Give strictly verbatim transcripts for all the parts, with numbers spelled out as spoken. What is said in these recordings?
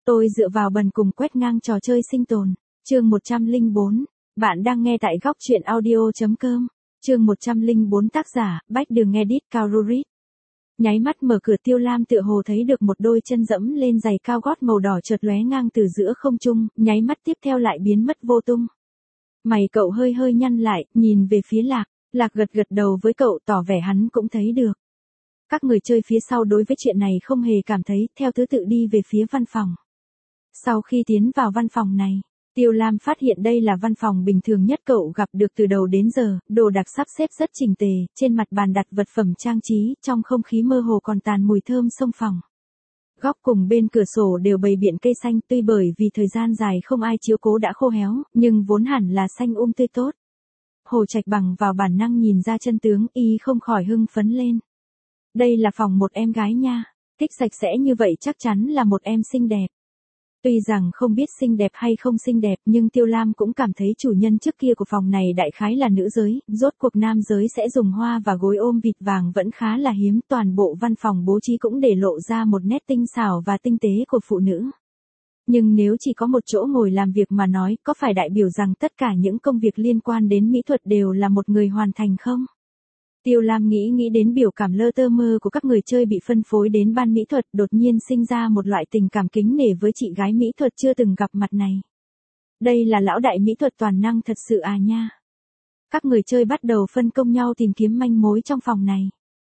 Tôi dựa vào bần cùng quét ngang trò chơi sinh tồn. Chương một trăm lẻ bốn. Bạn đang nghe tại góc truyện audio chấm com. Chương một trăm lẻ bốn tác giả, Bách Đường Edit Cao Rurit. Nháy mắt mở cửa Tiêu Lam tựa hồ thấy được một đôi chân dẫm lên giày cao gót màu đỏ chợt lóe ngang từ giữa không trung, nháy mắt tiếp theo lại biến mất vô tung. Mày cậu hơi hơi nhăn lại, nhìn về phía Lạc, Lạc gật gật đầu với cậu tỏ vẻ hắn cũng thấy được. Các người chơi phía sau đối với chuyện này không hề cảm thấy, theo thứ tự đi về phía văn phòng. Sau khi tiến vào văn phòng này, Tiêu Lam phát hiện đây là văn phòng bình thường nhất cậu gặp được từ đầu đến giờ, đồ đạc sắp xếp rất chỉnh tề, trên mặt bàn đặt vật phẩm trang trí, trong không khí mơ hồ còn tàn mùi thơm xông phòng. Góc cùng bên cửa sổ đều bày biện cây xanh, tuy bởi vì thời gian dài không ai chiếu cố đã khô héo, nhưng vốn hẳn là xanh um tươi tốt. Hồ Trạch bằng vào bản năng nhìn ra chân tướng, y không khỏi hưng phấn lên. Đây là phòng một em gái nha, thích sạch sẽ như vậy chắc chắn là một em xinh đẹp. Tuy rằng không biết xinh đẹp hay không xinh đẹp nhưng Tiêu Lam cũng cảm thấy chủ nhân trước kia của phòng này đại khái là nữ giới, rốt cuộc nam giới sẽ dùng hoa và gối ôm vịt vàng vẫn khá là hiếm, toàn bộ văn phòng bố trí cũng để lộ ra một nét tinh xảo và tinh tế của phụ nữ. Nhưng nếu chỉ có một chỗ ngồi làm việc mà nói, có phải đại biểu rằng tất cả những công việc liên quan đến mỹ thuật đều là một người hoàn thành không? Tiêu Lam nghĩ nghĩ đến biểu cảm lơ tơ mơ của các người chơi bị phân phối đến ban mỹ thuật, đột nhiên sinh ra một loại tình cảm kính nể với chị gái mỹ thuật chưa từng gặp mặt này. Đây là lão đại mỹ thuật toàn năng thật sự à nha. Các người chơi bắt đầu phân công nhau tìm kiếm manh mối trong phòng này.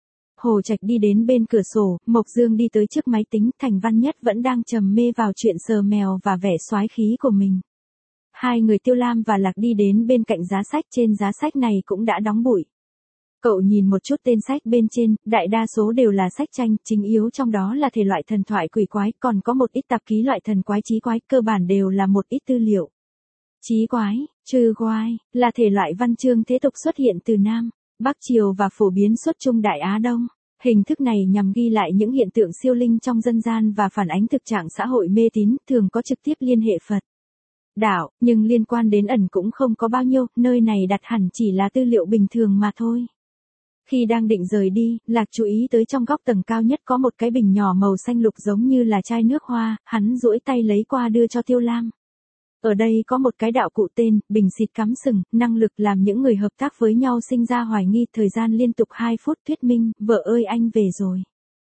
Hồ Trạch đi đến bên cửa sổ, Mộc Dương đi tới trước máy tính, Thành Văn Nhất vẫn đang trầm mê vào chuyện sờ mèo và vẻ soái khí của mình. Hai người Tiêu Lam và Lạc đi đến bên cạnh giá sách, trên giá sách này cũng đã đóng bụi. Cậu nhìn một chút tên sách bên trên, đại đa số đều là sách tranh, chính yếu trong đó là thể loại thần thoại quỷ quái, còn có một ít tạp ký loại thần quái chí quái, cơ bản đều là một ít tư liệu. Chí quái, trừ quái, là thể loại văn chương thế tục xuất hiện từ Nam, Bắc Triều và phổ biến xuất Trung Đại Á Đông. Hình thức này nhằm ghi lại những hiện tượng siêu linh trong dân gian và phản ánh thực trạng xã hội mê tín, thường có trực tiếp liên hệ Phật đạo, nhưng liên quan đến ẩn cũng không có bao nhiêu, nơi này đặt hẳn chỉ là tư liệu bình thường mà thôi. Khi đang định rời đi, Lạc chú ý tới trong góc tầng cao nhất có một cái bình nhỏ màu xanh lục giống như là chai nước hoa, hắn duỗi tay lấy qua đưa cho Tiêu Lam. Ở đây có một cái đạo cụ tên, bình xịt cắm sừng, năng lực làm những người hợp tác với nhau sinh ra hoài nghi, thời gian liên tục hai phút, thuyết minh, vợ ơi anh về rồi.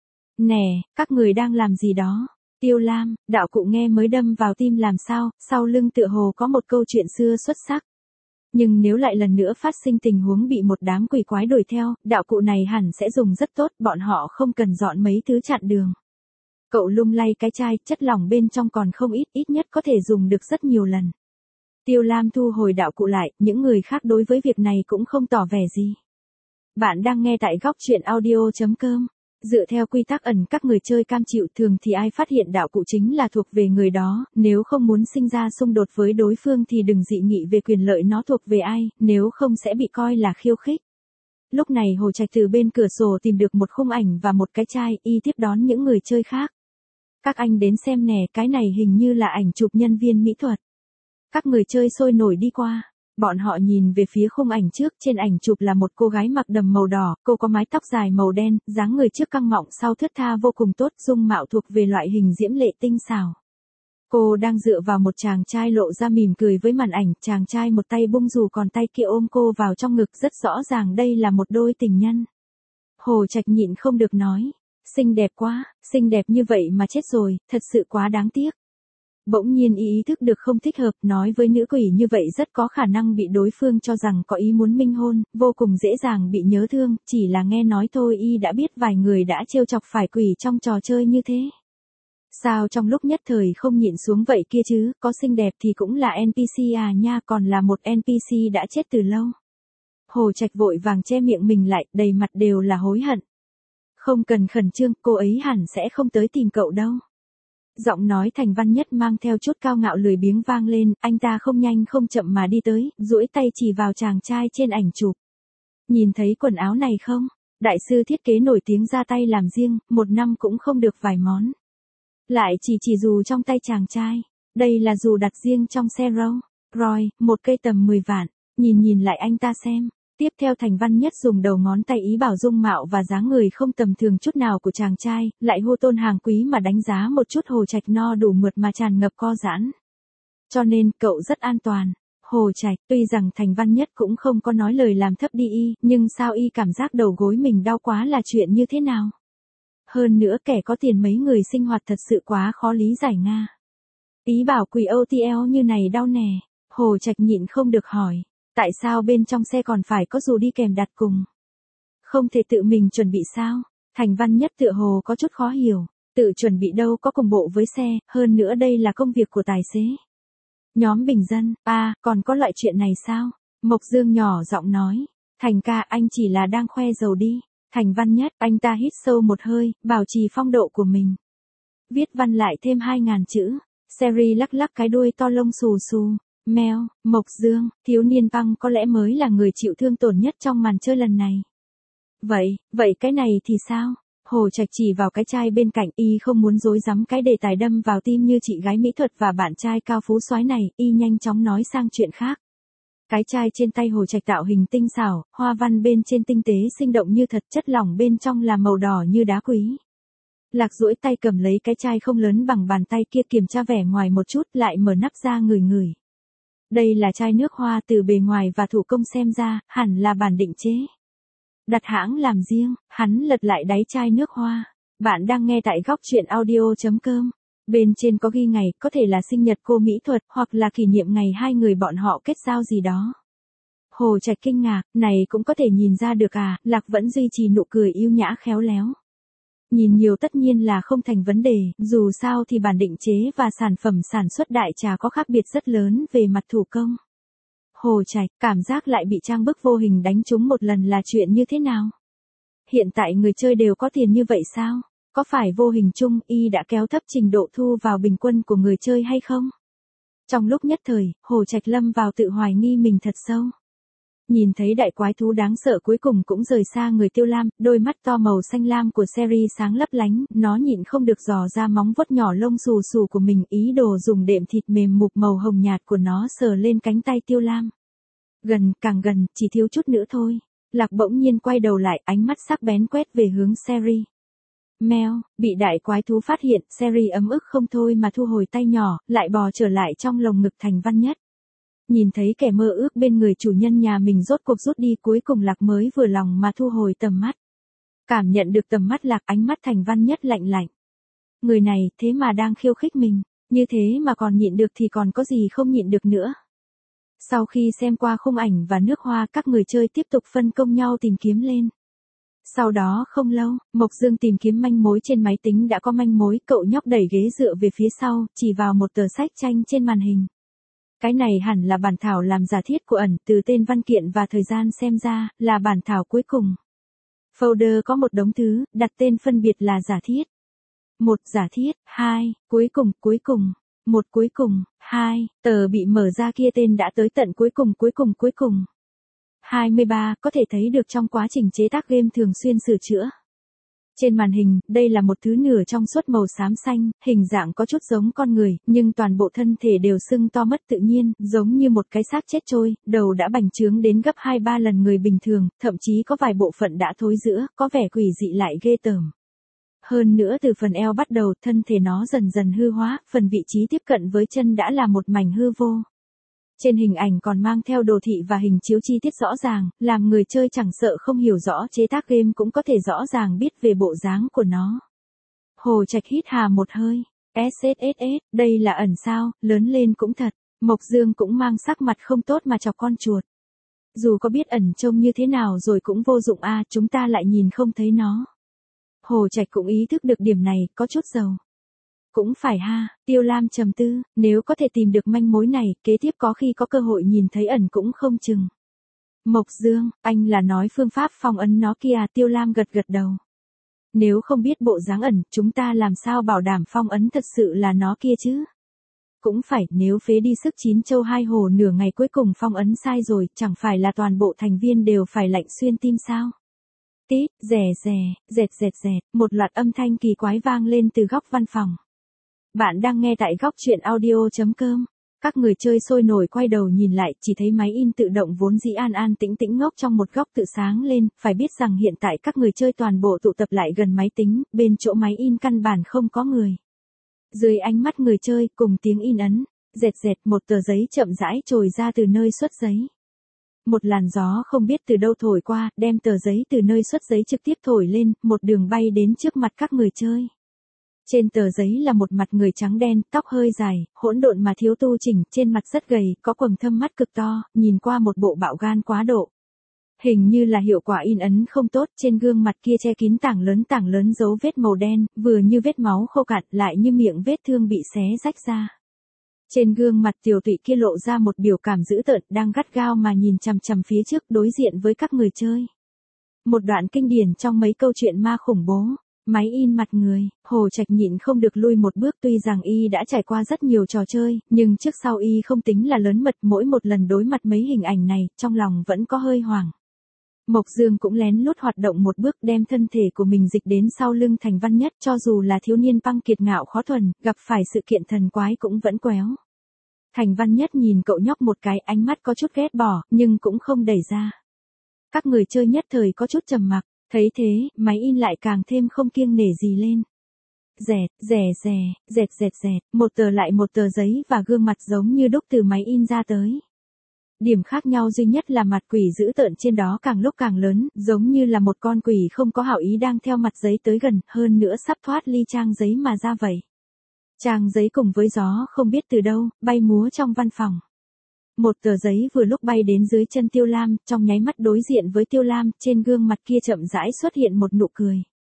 Nè, các người đang làm gì đó? Tiêu Lam, đạo cụ nghe mới đâm vào tim làm sao, sau lưng tựa hồ có một câu chuyện xưa xuất sắc. Nhưng nếu lại lần nữa phát sinh tình huống bị một đám quỷ quái đuổi theo, đạo cụ này hẳn sẽ dùng rất tốt, bọn họ không cần dọn mấy thứ chặn đường. Cậu lung lay cái chai, chất lỏng bên trong còn không ít, ít nhất có thể dùng được rất nhiều lần. Tiêu Lam thu hồi đạo cụ lại, những người khác đối với việc này cũng không tỏ vẻ gì. Bạn đang nghe tại góc truyện audio chấm com. Dựa theo quy tắc ẩn các người chơi cam chịu, thường thì ai phát hiện đạo cụ chính là thuộc về người đó, nếu không muốn sinh ra xung đột với đối phương thì đừng dị nghị về quyền lợi nó thuộc về ai, nếu không sẽ bị coi là khiêu khích. Lúc này Hồ Trạch từ bên cửa sổ tìm được một khung ảnh và một cái chai, y tiếp đón những người chơi khác. Các anh đến xem nè, cái này hình như là ảnh chụp nhân viên mỹ thuật. Các người chơi sôi nổi đi qua. Bọn họ nhìn về phía khung ảnh trước, trên ảnh chụp là một cô gái mặc đầm màu đỏ, cô có mái tóc dài màu đen, dáng người trước căng mọng sau thướt tha vô cùng tốt, dung mạo thuộc về loại hình diễm lệ tinh xảo. Cô đang dựa vào một chàng trai lộ ra mỉm cười với màn ảnh, chàng trai một tay bung dù còn tay kia ôm cô vào trong ngực, rất rõ ràng đây là một đôi tình nhân. Hồ Trạch nhịn không được nói, xinh đẹp quá, xinh đẹp như vậy mà chết rồi, thật sự quá đáng tiếc. Bỗng nhiên ý thức được không thích hợp, nói với nữ quỷ như vậy rất có khả năng bị đối phương cho rằng có ý muốn minh hôn, vô cùng dễ dàng bị nhớ thương, chỉ là nghe nói thôi y đã biết vài người đã trêu chọc phải quỷ trong trò chơi như thế. Sao trong lúc nhất thời không nhịn xuống vậy kia chứ, có xinh đẹp thì cũng là en pê xê à nha, còn là một en pê xê đã chết từ lâu. Hồ Trạch vội vàng che miệng mình lại, đầy mặt đều là hối hận. Không cần khẩn trương, cô ấy hẳn sẽ không tới tìm cậu đâu. Giọng nói Thành Văn Nhất mang theo chút cao ngạo lười biếng vang lên, anh ta không nhanh không chậm mà đi tới, duỗi tay chỉ vào chàng trai trên ảnh chụp. Nhìn thấy quần áo này không? Đại sư thiết kế nổi tiếng ra tay làm riêng, một năm cũng không được vài món. Lại chỉ chỉ dù trong tay chàng trai. Đây là dù đặt riêng trong xe Rolls Royce, một cây tầm mười vạn. Nhìn nhìn lại anh ta xem. Tiếp theo Thành Văn Nhất dùng đầu ngón tay ý bảo dung mạo và dáng người không tầm thường chút nào của chàng trai, lại hô tôn hàng quý mà đánh giá một chút Hồ Trạch no đủ mượt mà tràn ngập co giãn. Cho nên, cậu rất an toàn. Hồ Trạch, tuy rằng Thành Văn Nhất cũng không có nói lời làm thấp đi y, nhưng sao y cảm giác đầu gối mình đau quá là chuyện như thế nào? Hơn nữa kẻ có tiền mấy người sinh hoạt thật sự quá khó lý giải nga. Ý bảo quỳ ô tê lờ như này đau nè. Hồ Trạch nhịn không được hỏi. Tại sao bên trong xe còn phải có dù đi kèm đặt cùng? Không thể tự mình chuẩn bị sao? Thành Văn Nhất tựa hồ có chút khó hiểu. Tự chuẩn bị đâu có cùng bộ với xe, hơn nữa đây là công việc của tài xế. Nhóm bình dân, à, còn có loại chuyện này sao? Mộc Dương nhỏ giọng nói. Thành ca, anh chỉ là đang khoe giàu đi. Thành Văn Nhất, anh ta hít sâu một hơi, bảo trì phong độ của mình. Viết văn lại thêm hai ngàn chữ. Seri lắc lắc cái đuôi to lông xù xù. Mèo, Mộc Dương, thiếu niên Băng có lẽ mới là người chịu thương tổn nhất trong màn chơi lần này. Vậy, vậy cái này thì sao? Hồ Trạch chỉ vào cái chai bên cạnh, y không muốn dối rắm cái đề tài đâm vào tim như chị gái mỹ thuật và bạn trai cao phú soái này, y nhanh chóng nói sang chuyện khác. Cái chai trên tay Hồ Trạch tạo hình tinh xảo, hoa văn bên trên tinh tế sinh động như thật, chất lỏng bên trong là màu đỏ như đá quý. Lạc duỗi tay cầm lấy cái chai không lớn bằng bàn tay kia, kiểm tra vẻ ngoài một chút, lại mở nắp ra ngửi ngửi. Đây là chai nước hoa, từ bề ngoài và thủ công xem ra, hẳn là bản định chế. Đặt hãng làm riêng. Hắn lật lại đáy chai nước hoa. Bạn đang nghe tại góc truyện audio chấm com. Bên trên có ghi ngày, có thể là sinh nhật cô mỹ thuật, hoặc là kỷ niệm ngày hai người bọn họ kết giao gì đó. Hồ Trạch kinh ngạc, này cũng có thể nhìn ra được à? Lạc vẫn duy trì nụ cười yêu nhã khéo léo. Nhìn nhiều tất nhiên là không thành vấn đề, dù sao thì bản định chế và sản phẩm sản xuất đại trà có khác biệt rất lớn về mặt thủ công. Hồ Trạch, cảm giác lại bị trang bức vô hình đánh trúng một lần là chuyện như thế nào? Hiện tại người chơi đều có tiền như vậy sao? Có phải vô hình chung y đã kéo thấp trình độ thu vào bình quân của người chơi hay không? Trong lúc nhất thời, Hồ Trạch lâm vào tự hoài nghi mình thật sâu. Nhìn thấy đại quái thú đáng sợ cuối cùng cũng rời xa người Tiêu Lam, đôi mắt to màu xanh lam của Seri sáng lấp lánh, nó nhịn không được dò ra móng vuốt nhỏ lông xù xù của mình, ý đồ dùng đệm thịt mềm mục màu hồng nhạt của nó sờ lên cánh tay Tiêu Lam. Gần, càng gần, chỉ thiếu chút nữa thôi. Lạc bỗng nhiên quay đầu lại, ánh mắt sắc bén quét về hướng Seri. Mèo, bị đại quái thú phát hiện, Seri ấm ức không thôi mà thu hồi tay nhỏ, lại bò trở lại trong lồng ngực Thành Văn Nhất. Nhìn thấy kẻ mơ ước bên người chủ nhân nhà mình rốt cuộc rút đi, cuối cùng Lạc mới vừa lòng mà thu hồi tầm mắt. Cảm nhận được tầm mắt Lạc, ánh mắt Thành Văn Nhất lạnh lạnh. Người này thế mà đang khiêu khích mình, như thế mà còn nhịn được thì còn có gì không nhịn được nữa. Sau khi xem qua khung ảnh và nước hoa, các người chơi tiếp tục phân công nhau tìm kiếm lên. Sau đó không lâu, Mộc Dương tìm kiếm manh mối trên máy tính đã có manh mối, cậu nhóc đẩy ghế dựa về phía sau, chỉ vào một tờ sách tranh trên màn hình. Cái này hẳn là bản thảo làm giả thiết của ẩn, từ tên văn kiện và thời gian xem ra, là bản thảo cuối cùng. Folder có một đống thứ, đặt tên phân biệt là giả thiết. Một giả thiết, hai, cuối cùng, cuối cùng, một cuối cùng, hai, tờ bị mở ra kia tên đã tới tận cuối cùng cuối cùng cuối cùng. hai mươi ba, có thể thấy được trong quá trình chế tác game thường xuyên sửa chữa. Trên màn hình, đây là một thứ nửa trong suốt màu xám xanh, hình dạng có chút giống con người, nhưng toàn bộ thân thể đều sưng to mất tự nhiên, giống như một cái xác chết trôi, đầu đã bành trướng đến gấp hai ba lần người bình thường, thậm chí có vài bộ phận đã thối rữa, có vẻ quỷ dị lại ghê tởm. Hơn nữa từ phần eo bắt đầu, thân thể nó dần dần hư hóa, phần vị trí tiếp cận với chân đã là một mảnh hư vô. Trên hình ảnh còn mang theo đồ thị và hình chiếu chi tiết rõ ràng, làm người chơi chẳng sợ không hiểu rõ chế tác game cũng có thể rõ ràng biết về bộ dáng của nó. Hồ Trạch hít hà một hơi. ét ét ét ét, đây là ẩn sao, lớn lên cũng thật. Mộc Dương cũng mang sắc mặt không tốt mà chọc con chuột. Dù có biết ẩn trông như thế nào rồi cũng vô dụng a, à, chúng ta lại nhìn không thấy nó. Hồ Trạch cũng ý thức được điểm này, có chút giàu. Cũng phải ha, Tiêu Lam trầm tư, nếu có thể tìm được manh mối này, kế tiếp có khi có cơ hội nhìn thấy ẩn cũng không chừng. Mộc Dương, anh là nói phương pháp phong ấn nó kia à? Tiêu Lam gật gật đầu. Nếu không biết bộ dáng ẩn, chúng ta làm sao bảo đảm phong ấn thật sự là nó kia chứ? Cũng phải, nếu phế đi sức chín châu hai hồ nửa ngày cuối cùng phong ấn sai rồi, chẳng phải là toàn bộ thành viên đều phải lạnh xuyên tim sao? Tít, rè rè, dẹt dẹt dẹt, một loạt âm thanh kỳ quái vang lên từ góc văn phòng. Bạn đang nghe tại góc truyện audio chấm com. Các người chơi sôi nổi quay đầu nhìn lại, chỉ thấy máy in tự động vốn dĩ an an tĩnh tĩnh ngốc trong một góc tự sáng lên, phải biết rằng hiện tại các người chơi toàn bộ tụ tập lại gần máy tính, bên chỗ máy in căn bản không có người. Dưới ánh mắt người chơi, cùng tiếng in ấn, dẹt dẹt một tờ giấy chậm rãi trồi ra từ nơi xuất giấy. Một làn gió không biết từ đâu thổi qua, đem tờ giấy từ nơi xuất giấy trực tiếp thổi lên, một đường bay đến trước mặt các người chơi. Trên tờ giấy là một mặt người trắng đen, tóc hơi dài, hỗn độn mà thiếu tu chỉnh, trên mặt rất gầy, có quầng thâm mắt cực to, nhìn qua một bộ bạo gan quá độ. Hình như là hiệu quả in ấn không tốt, trên gương mặt kia che kín tảng lớn tảng lớn dấu vết màu đen, vừa như vết máu khô cạn, lại như miệng vết thương bị xé rách ra. Trên gương mặt tiểu tụy kia lộ ra một biểu cảm dữ tợn, đang gắt gao mà nhìn chằm chằm phía trước, đối diện với các người chơi. Một đoạn kinh điển trong mấy câu chuyện ma khủng bố. Máy in mặt người, Hồ Trạch nhịn không được lui một bước, tuy rằng y đã trải qua rất nhiều trò chơi, nhưng trước sau y không tính là lớn mật, mỗi một lần đối mặt mấy hình ảnh này, trong lòng vẫn có hơi hoảng. Mộc Dương cũng lén lút hoạt động một bước, đem thân thể của mình dịch đến sau lưng Thành Văn Nhất, cho dù là thiếu niên băng kiệt ngạo khó thuần, gặp phải sự kiện thần quái cũng vẫn quéo. Thành Văn Nhất nhìn cậu nhóc một cái, ánh mắt có chút ghét bỏ, nhưng cũng không đẩy ra. Các người chơi nhất thời có chút trầm mặc. Thấy thế, máy in lại càng thêm không kiêng nể gì lên. Dẹt, rè rè, dẹt dẹt dẹt, một tờ lại một tờ giấy và gương mặt giống như đúc từ máy in ra tới. Điểm khác nhau duy nhất là mặt quỷ dữ tợn trên đó càng lúc càng lớn, giống như là một con quỷ không có hảo ý đang theo mặt giấy tới gần, hơn nữa sắp thoát ly trang giấy mà ra vậy. Trang giấy cùng với gió không biết từ đâu, bay múa trong văn phòng. Một tờ giấy vừa lúc bay đến dưới chân Tiêu Lam, trong nháy mắt đối diện với Tiêu Lam, trên gương mặt kia chậm rãi xuất hiện một nụ cười.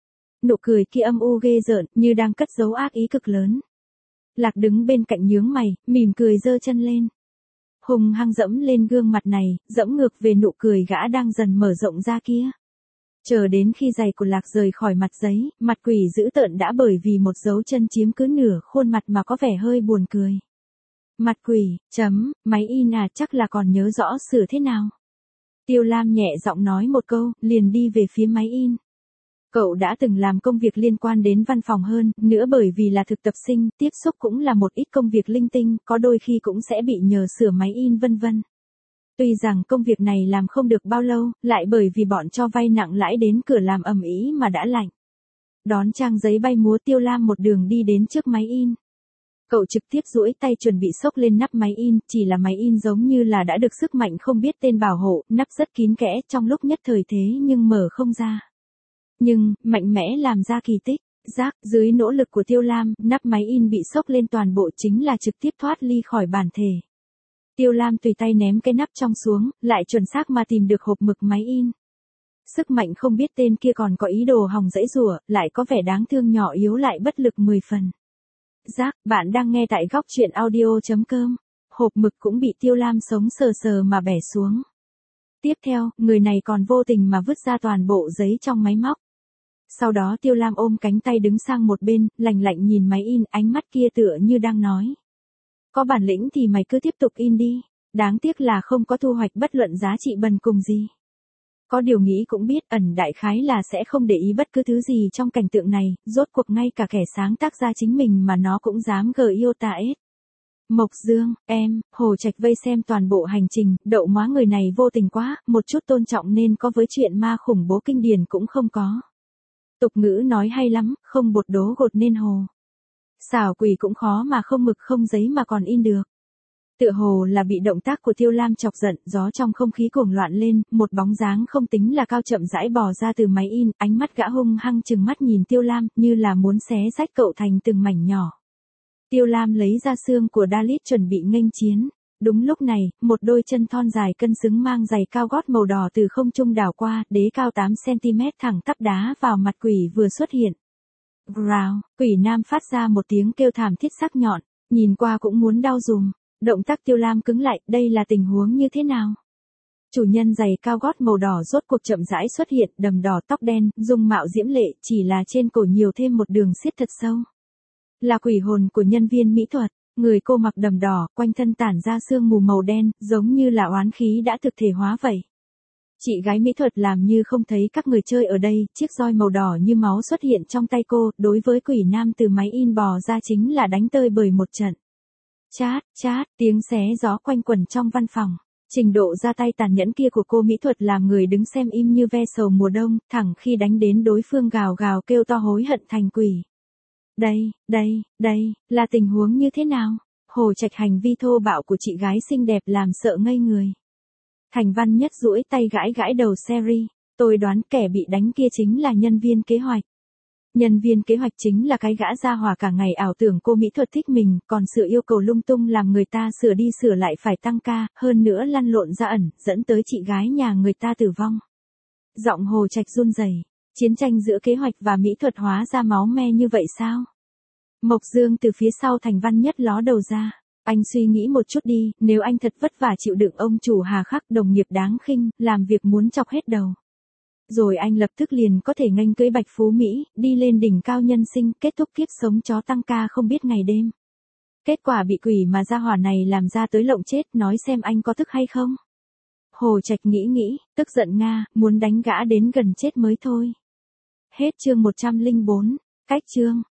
Nụ cười kia âm u ghê rợn, như đang cất giấu ác ý cực lớn. Lạc đứng bên cạnh nhướng mày, mỉm cười giơ chân lên. Hùng hăng dẫm lên gương mặt này, dẫm ngược về nụ cười gã đang dần mở rộng ra kia. Chờ đến khi giày của Lạc rời khỏi mặt giấy, mặt quỷ dữ tợn đã bởi vì một dấu chân chiếm cứ nửa khuôn mặt mà có vẻ hơi buồn cười. Mặt quỷ, chấm, máy in à, chắc là còn nhớ rõ sửa thế nào. Tiêu Lam nhẹ giọng nói một câu, liền đi về phía máy in. Cậu đã từng làm công việc liên quan đến văn phòng hơn, nữa bởi vì là thực tập sinh, tiếp xúc cũng là một ít công việc linh tinh, có đôi khi cũng sẽ bị nhờ sửa máy in vân vân. Tuy rằng công việc này làm không được bao lâu, lại bởi vì bọn cho vay nặng lãi đến cửa làm ầm ĩ mà đã lạnh. Đón trang giấy bay múa, Tiêu Lam một đường đi đến trước máy in. Cậu trực tiếp duỗi tay chuẩn bị xốc lên nắp máy in, chỉ là máy in giống như là đã được sức mạnh không biết tên bảo hộ, nắp rất kín kẽ, trong lúc nhất thời thế nhưng mở không ra. Nhưng, mạnh mẽ làm ra kỳ tích, rác, dưới nỗ lực của Tiêu Lam, nắp máy in bị xốc lên toàn bộ chính là trực tiếp thoát ly khỏi bản thể. Tiêu Lam tùy tay ném cái nắp trong xuống, lại chuẩn xác mà tìm được hộp mực máy in. Sức mạnh không biết tên kia còn có ý đồ hòng dãy rủa, lại có vẻ đáng thương nhỏ yếu lại bất lực mười phần. Giác, bạn đang nghe tại góc truyện audio chấm com. Hộp mực cũng bị Tiêu Lam sống sờ sờ mà bẻ xuống. Tiếp theo, người này còn vô tình mà vứt ra toàn bộ giấy trong máy móc. Sau đó Tiêu Lam ôm cánh tay đứng sang một bên, lạnh lạnh nhìn máy in, ánh mắt kia tựa như đang nói. Có bản lĩnh thì mày cứ tiếp tục in đi, đáng tiếc là không có thu hoạch bất luận giá trị bần cùng gì. Có điều nghĩ cũng biết, ẩn đại khái là sẽ không để ý bất cứ thứ gì trong cảnh tượng này, rốt cuộc ngay cả kẻ sáng tác ra chính mình mà nó cũng dám gờ yêu ta ết. Mộc Dương, em, Hồ Trạch vây xem toàn bộ hành trình, đậu móa người này vô tình quá, một chút tôn trọng nên có với chuyện ma khủng bố kinh điển cũng không có. Tục ngữ nói hay lắm, không bột đố gột nên hồ. Xảo quỷ cũng khó mà không mực không giấy mà còn in được. Tựa hồ là bị động tác của Tiêu Lam chọc giận, gió trong không khí cuồng loạn lên, một bóng dáng không tính là cao chậm rãi bò ra từ máy in, ánh mắt gã hung hăng chừng mắt nhìn Tiêu Lam, như là muốn xé rách cậu thành từng mảnh nhỏ. Tiêu Lam lấy ra xương của Dalit chuẩn bị nghênh chiến. Đúng lúc này, một đôi chân thon dài cân xứng mang giày cao gót màu đỏ từ không trung đảo qua, đế cao tám xăng ti mét thẳng tắp đá vào mặt quỷ vừa xuất hiện. Growl, quỷ nam phát ra một tiếng kêu thảm thiết sắc nhọn, nhìn qua cũng muốn đau dùm. Động tác Tiêu Lam cứng lại, đây là tình huống như thế nào? Chủ nhân giày cao gót màu đỏ rốt cuộc chậm rãi xuất hiện, đầm đỏ tóc đen, dung mạo diễm lệ, chỉ là trên cổ nhiều thêm một đường xiết thật sâu. Là quỷ hồn của nhân viên mỹ thuật, người cô mặc đầm đỏ, quanh thân tản ra sương mù màu đen, giống như là oán khí đã thực thể hóa vậy. Chị gái mỹ thuật làm như không thấy các người chơi ở đây, chiếc roi màu đỏ như máu xuất hiện trong tay cô, đối với quỷ nam từ máy in bò ra chính là đánh tơi bời một trận. Chát, chát, tiếng xé gió quanh quẩn trong văn phòng. Trình độ ra tay tàn nhẫn kia của cô mỹ thuật làm người đứng xem im như ve sầu mùa đông, thẳng khi đánh đến đối phương gào gào kêu to hối hận thành quỷ. Đây, đây, đây, là tình huống như thế nào? Hồ Trạch hành vi thô bạo của chị gái xinh đẹp làm sợ ngây người. Thành Văn Nhất duỗi tay gãi gãi đầu Sherry, tôi đoán kẻ bị đánh kia chính là nhân viên kế hoạch. Nhân viên kế hoạch chính là cái gã gia hỏa cả ngày ảo tưởng cô mỹ thuật thích mình, còn sự yêu cầu lung tung làm người ta sửa đi sửa lại phải tăng ca, hơn nữa lăn lộn ra ẩn, dẫn tới chị gái nhà người ta tử vong. Giọng Hồ Trạch run rẩy, chiến tranh giữa kế hoạch và mỹ thuật hóa ra máu me như vậy sao? Mộc Dương từ phía sau Thành Văn Nhất ló đầu ra, anh suy nghĩ một chút đi, nếu anh thật vất vả chịu đựng ông chủ hà khắc đồng nghiệp đáng khinh, làm việc muốn chọc hết đầu. Rồi anh lập tức liền có thể nghênh cưới Bạch Phú Mỹ, đi lên đỉnh cao nhân sinh, kết thúc kiếp sống chó tăng ca không biết ngày đêm. Kết quả bị quỷ mà gia hỏa này làm ra tới lộng chết, nói xem anh có tức hay không? Hồ Trạch nghĩ nghĩ, tức giận Nga, muốn đánh gã đến gần chết mới thôi. Hết chương một trăm lẻ bốn, cách chương.